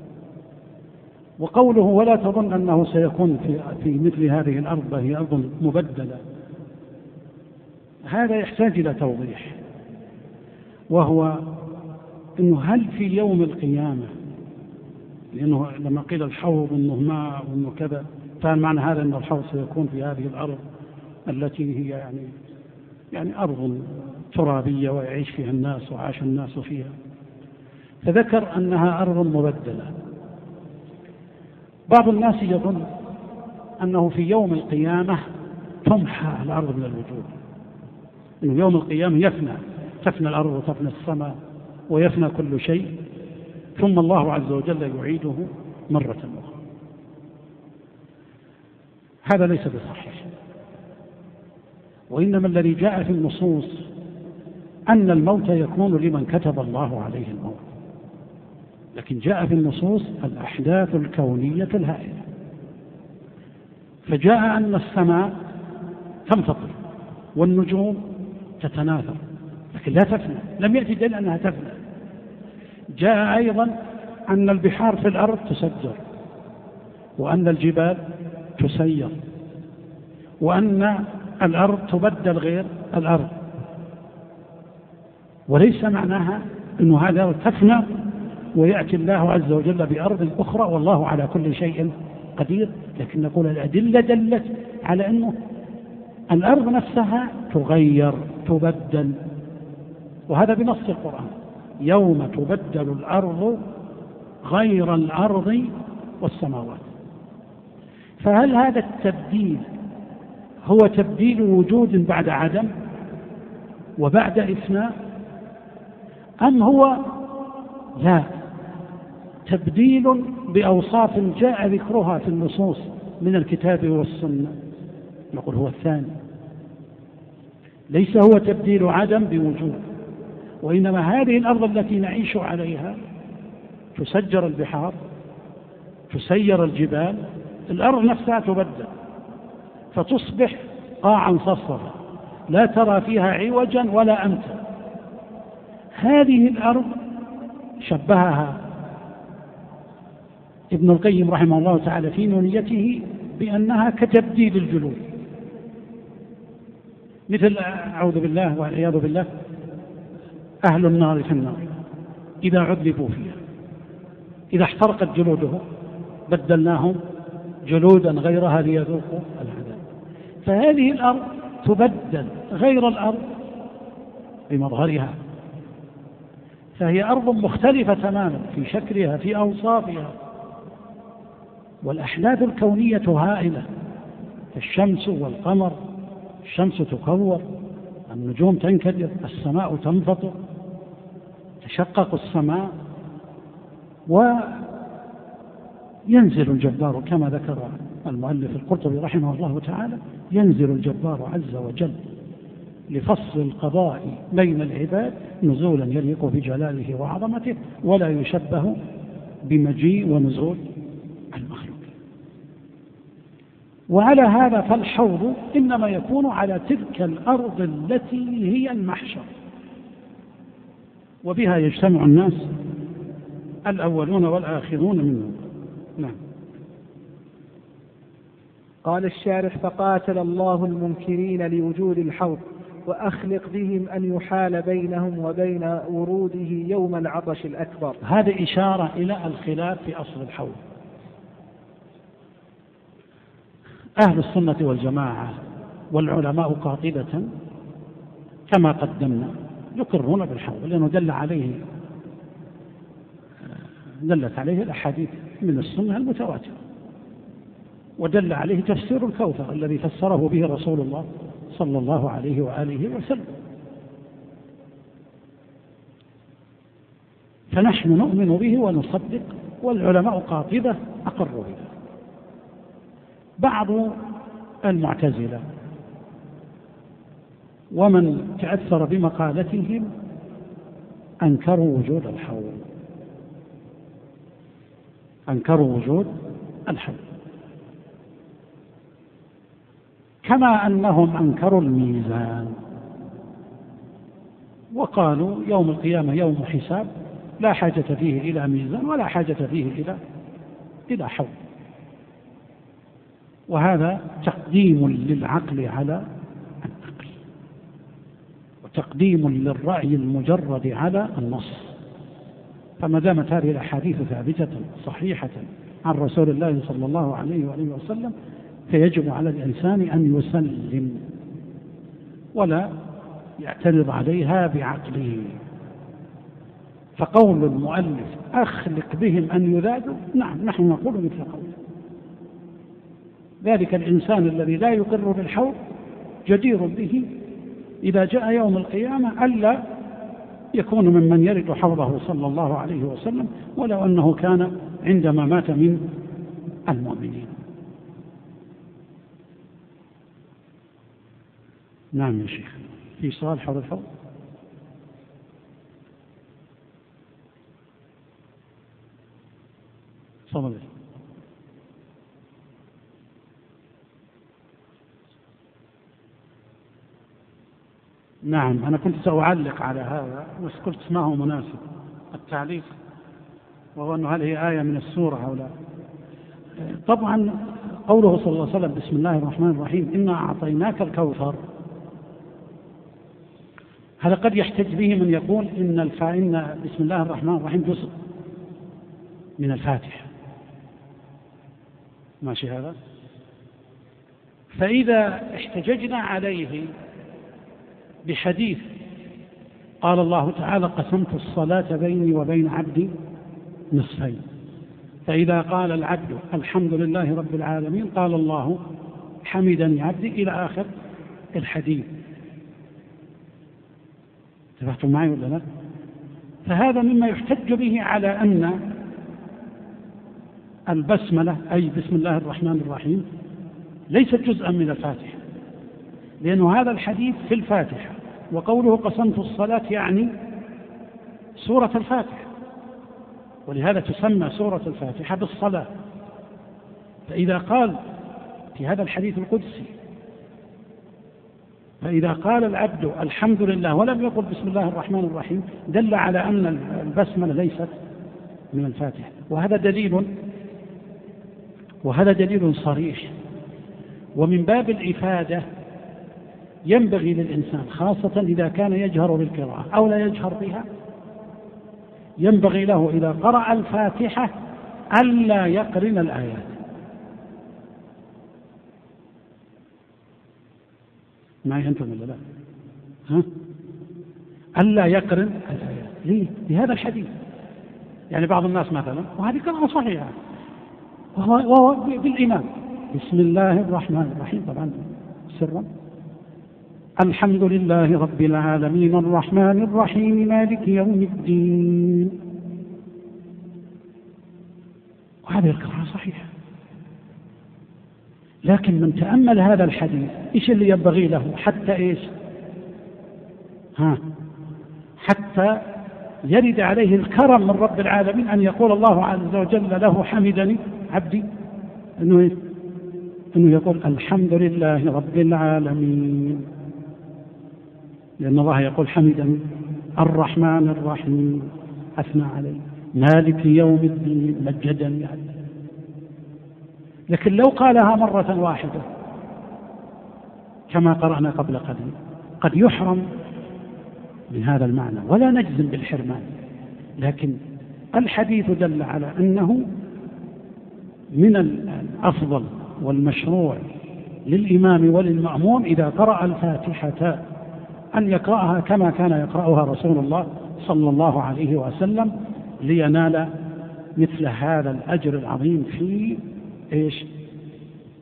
وقوله ولا تظن أنه سيكون في مثل هذه الأرض هي أرض مبدلة، هذا يحتاج إلى توضيح، وهو أنه هل في يوم القيامة، لأنه لما قيل الحوض أنه ماء وأنه كذا، فهل معنى هذا أن الحوض سيكون في هذه الأرض التي هي يعني أرض ترابية ويعيش فيها الناس وعاش الناس فيها؟ فذكر أنها أرض مبدلة. بعض الناس يظن أنه في يوم القيامة تمحى الأرض من الوجود، إنه يوم القيامة تفنى الأرض وتفنى السماء ويفنى كل شيء، ثم الله عز وجل يعيده مرة أخرى. هذا ليس بصحيح، وإنما الذي جاء في النصوص أن الموت يكون لمن كتب الله عليه الموت، لكن جاء في النصوص الأحداث الكونية الهائلة، فجاء أن السماء تنفطر والنجوم تتناثر لكن لا تفنى، لم يأتي دليل أنها تفنى. جاء أيضا أن البحار في الأرض تسجر، وأن الجبال تسير، وأن الأرض تبدل غير الأرض، وليس معناها أن هذا تفنى ويأتي الله عز وجل بأرض أخرى والله على كل شيء قدير، لكن نقول الأدلة دلت على أنه الأرض نفسها تغير تبدل، وهذا بنص القرآن: يوم تبدل الأرض غير الأرض والسماوات. فهل هذا التبديل هو تبديل وجود بعد عدم وبعد إفناء، أم هو لا تبديل بأوصاف جاء ذكرها في النصوص من الكتاب والسنة؟ نقول هو الثاني، ليس هو تبديل عدم بوجود، وإنما هذه الأرض التي نعيش عليها تسجر البحار، تسير الجبال، الأرض نفسها تبدل فتصبح قاعا صفصفا لا ترى فيها عوجا ولا أمتا. هذه الأرض شبهها ابن القيم رحمه الله تعالى في نونيته بأنها كتبديل الجلود، مثل أعوذ بالله والعياذ بالله أهل النار في النار إذا عذبوا فيها، إذا احترقت جلودهم بدلناهم جلودا غيرها ليذوقوا العذاب. فهذه الأرض تبدل غير الأرض بمظهرها، فهي أرض مختلفة تماما في شكلها في أوصافها، والأحداث الكونية هائلة، الشمس والقمر، الشمس تكور، النجوم تنكدر، السماء تنفطر، تشقق السماء، وينزل الجبار كما ذكر المؤلف القرطبي رحمه الله تعالى: ينزل الجبار عز وجل لفصل القضاء بين العباد نزولا يليق بجلاله وعظمته ولا يشبه بمجيء ونزول المخلوق. وعلى هذا فالحوض إنما يكون على تلك الأرض التي هي المحشر، وبها يجتمع الناس الأولون والآخرون منهم. نعم. قال الشارح: فقاتل الله المنكرين لوجود الحوض وأخلق بهم أن يحال بينهم وبين وروده يوم العطش الأكبر. هذه إشارة إلى الخلاف في أصل الحوض. أهل السنة والجماعة والعلماء قاطبة كما قدمنا يقرون بالحوض، لأنه دلت عليه الأحاديث من السنة المتواترة، ودل عليه تفسير الكوثر الذي فسره به رسول الله صلى الله عليه وآله وسلم. فنحن نؤمن به ونصدق، والعلماء قاطبة أقروا به. بعض المعتزلة ومن تأثر بمقالتهم أنكروا وجود الحوض، أنكروا وجود الحوض، كما أنهم أنكروا الميزان وقالوا يوم القيامة يوم حساب لا حاجة فيه إلى ميزان ولا حاجة فيه إلى حوض. وهذا تقديم للعقل على النقل، وتقديم للرأي المجرد على النص. فما دامت هذه الأحاديث ثابتة صحيحة عن رسول الله صلى الله عليه وآله وسلم فيجب على الإنسان أن يسلم ولا يعترض عليها بعقله. فقول المؤلف أخلق بهم أن يذادوا، نعم نحن نقول مثل قوله. ذلك الإنسان الذي لا يقر بالحوض جدير به إذا جاء يوم القيامة ألا يكون ممن يرد حوضه صلى الله عليه وسلم، ولو أنه كان عندما مات من المؤمنين. نعم يا شيخ، في سؤال حول الحوض؟ صلى. نعم، أنا كنت سأعلق على هذا بس قلت ما هو مناسب التعليق، وهو أنه هل هي آية من السورة أو لا. طبعا قوله صلى الله عليه وسلم بسم الله الرحمن الرحيم إنا أعطيناك الكوثر، هذا قد يحتج به من يقول إن بسم الله الرحمن الرحيم جزء من الفاتحة، ماشي هذا. فإذا احتججنا عليه بحديث قال الله تعالى قسمت الصلاة بيني وبين عبدي نصفين، فإذا قال العبد الحمد لله رب العالمين قال الله حمدني عبدي إلى آخر الحديث. انتبهتم معي ولا لا؟ فهذا مما يحتج به على أن البسملة أي بسم الله الرحمن الرحيم ليست جزءا من الفاتحة، لأن هذا الحديث في الفاتحة، وقوله قسمت الصلاة يعني سورة الفاتحة، ولهذا تسمى سورة الفاتحة بالصلاة. فإذا قال في هذا الحديث القدسي فإذا قال العبد الحمد لله ولم يقل بسم الله الرحمن الرحيم دل على أن البسملة ليست من الفاتحة، وهذا دليل صريح. ومن باب الإفادة ينبغي للإنسان خاصة إذا كان يجهر بالقراءة أو لا يجهر بها، ينبغي له إذا قرأ الفاتحة ألا يقرن الآيات. معي أنتم ولا لا؟ ها؟ ألا يقرن الآيات. ليه؟ لهذا الحديث. يعني بعض الناس مثلا، وهذه قراءة صحيحة، وهو بالإمام بسم الله الرحمن الرحيم طبعا سرا الحمد لله رب العالمين الرحمن الرحيم مالك يوم الدين، وهذه القراءة صحيحة. لكن من تأمل هذا الحديث إيش اللي ينبغي له حتى إيش؟ حتى يرد عليه الكرم من رب العالمين أن يقول الله عز وجل له حمدني عبدي، أنه يقول الحمد لله رب العالمين، لأن الله يقول حمدني الرحمن الرحيم أثنى عليه مالك يوم الدين مجدني عبدي. لكن لو قالها مرة واحدة كما قرأنا قبل قليل قد يحرم من هذا المعنى، ولا نجزم بالحرمان، لكن الحديث دل على أنه من الأفضل والمشروع للإمام وللمأموم إذا قرأ الفاتحة أن يقرأها كما كان يقرأها رسول الله صلى الله عليه وسلم لينال مثل هذا الأجر العظيم في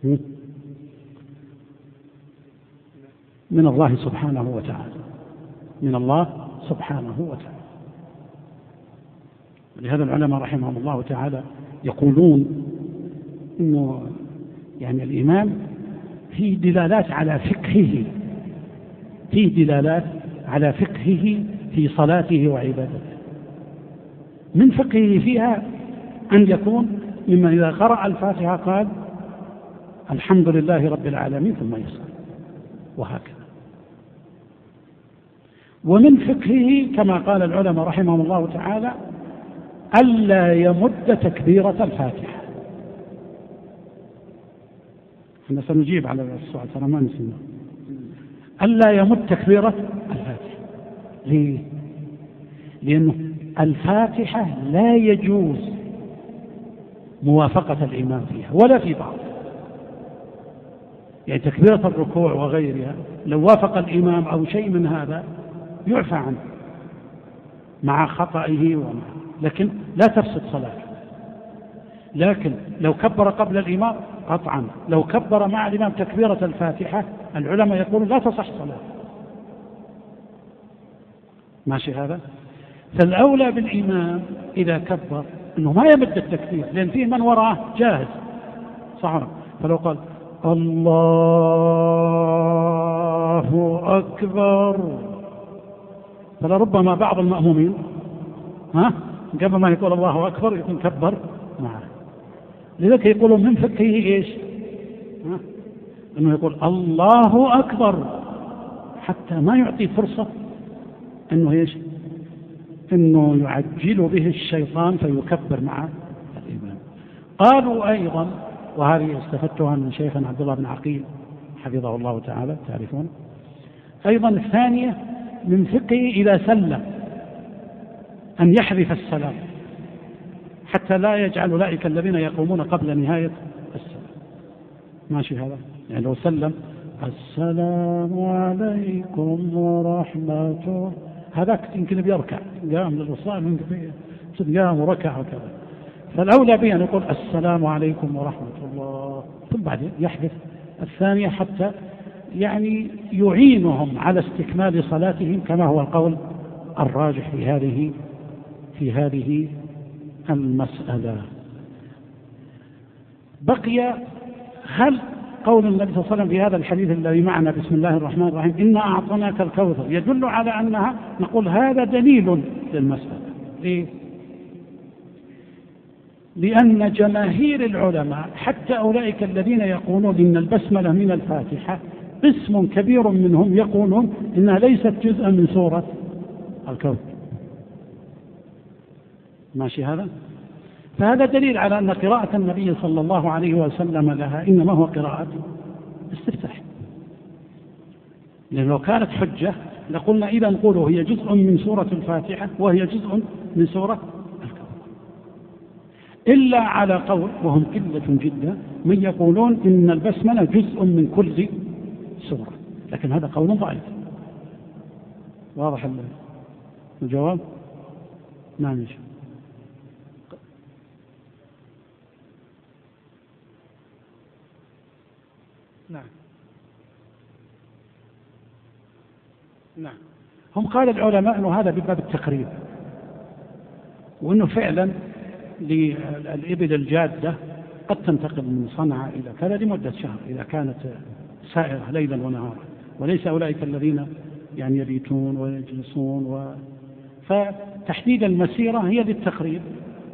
من الله سبحانه وتعالى، من الله سبحانه وتعالى. لهذا العلماء رحمهم الله تعالى يقولون إنه يعني الإمام فيه دلالات على فقهه، فيه دلالات على فقهه في صلاته وعبادته. من فقهه فيها أن يكون ممن إذا قرأ الفاتحة قال الحمد لله رب العالمين ثم يصلي، وهكذا. ومن فقهه كما قال العلماء رحمهم الله تعالى ألا يمد تكبيرة الفاتحة. احنا سنجيب على السؤال ترى ما نسينا. ألا يمد تكبيرة الفاتحة. ليه؟ لأنه الفاتحة لا يجوز موافقة الإمام فيها ولا في بعض، يعني تكبيرة الركوع وغيرها لو وافق الإمام أو شيء من هذا يعفى عنه مع خطئه لكن لا تفسد صلاته. لكن لو كبر قبل الإمام قطعا، لو كبر مع الإمام تكبيرة الفاتحة العلماء يقولون لا تصح صلاته. ماشي هذا؟ فالأولى بالإمام إذا كبر أنه ما يمد التكبير، لأن فيه من وراءه جاهز صح. فلو قال الله أكبر فلربما بعض المأمومين قبل ما يقول الله أكبر يكون كبر معه. لذلك يقولون من فقهه إيش؟ أنه يقول الله أكبر حتى ما يعطي فرصة أنه إيش؟ أنه يعجل به الشيطان فيكبر مع الإمام. قالوا أيضا، وهذه استفدتها من شيخنا عبد الله بن عقيل حفظه الله تعالى تعرفون، أيضا الثانية من فقهه إذا سلم أن يحذف السلام حتى لا يجعل أولئك الذين يقومون قبل نهاية السلام. ماشي هذا؟ يعني لو سلم السلام عليكم ورحمة الله هذاك يمكن بيركع قام للوصال قام وركع وكذا. فالأولى به أن يقول السلام عليكم ورحمة الله ثم بعد يحذف الثانية حتى يعني يعينهم على استكمال صلاتهم كما هو القول الراجح في هذه المسألة. بقي هل قول النبي صلى الله عليه وسلم في هذا الحديث الذي معنا بسم الله الرحمن الرحيم إنا أعطيناك الكوثر يدل على أنها نقول هذا دليل للمسألة. ليه؟ لأن جماهير العلماء حتى أولئك الذين يقولون إن البسملة من الفاتحة قسم كبير منهم يقولون إنها ليست جزءا من سورة الكوثر. ماشي هذا؟ فهذا دليل على أن قراءة النبي صلى الله عليه وسلم لها إنما هو قراءة استفتاح. لأن لو كانت حجة لقلنا إذا نقوله هي جزء من سورة الفاتحة وهي جزء من سورة الكوثر، إلا على قول وهم قلة جدا من يقولون إن البسملة جزء من كل سورة، لكن هذا قول ضعيف. واضح الجواب؟ نعم. نعم. هم قال العلماء أنه هذا بباب التقريب، وأنه فعلا للإبل الجادة قد تنتقل من صنعاء إلى كذا لمدة شهر إذا كانت سائرة ليلا ونهارا، وليس أولئك الذين يعني يبيتون ويجلسون فتحديد المسيرة هي للتقريب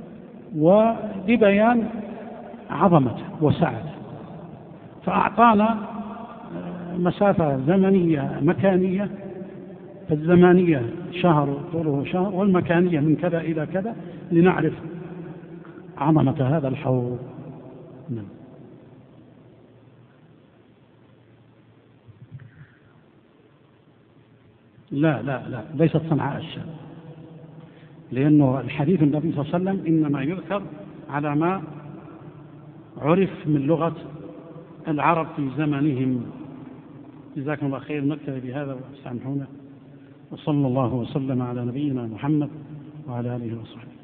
ولبيان عظمته وسعته، فأعطانا مسافة زمنية مكانية، فالزمانية شهر طوله شهر، والمكانية من كذا إلى كذا لنعرف عظمة هذا الحوض. نعم. لا ليست صنعاء الشام، لأنه الحديث النبي صلى الله عليه وسلم إنما يذكر على ما عرف من لغة العرب في زمانهم. جزاكم الله خير. نكتفي بهذا وسامحونا، وصلى الله وسلم على نبينا محمد وعلى آله وصحبه.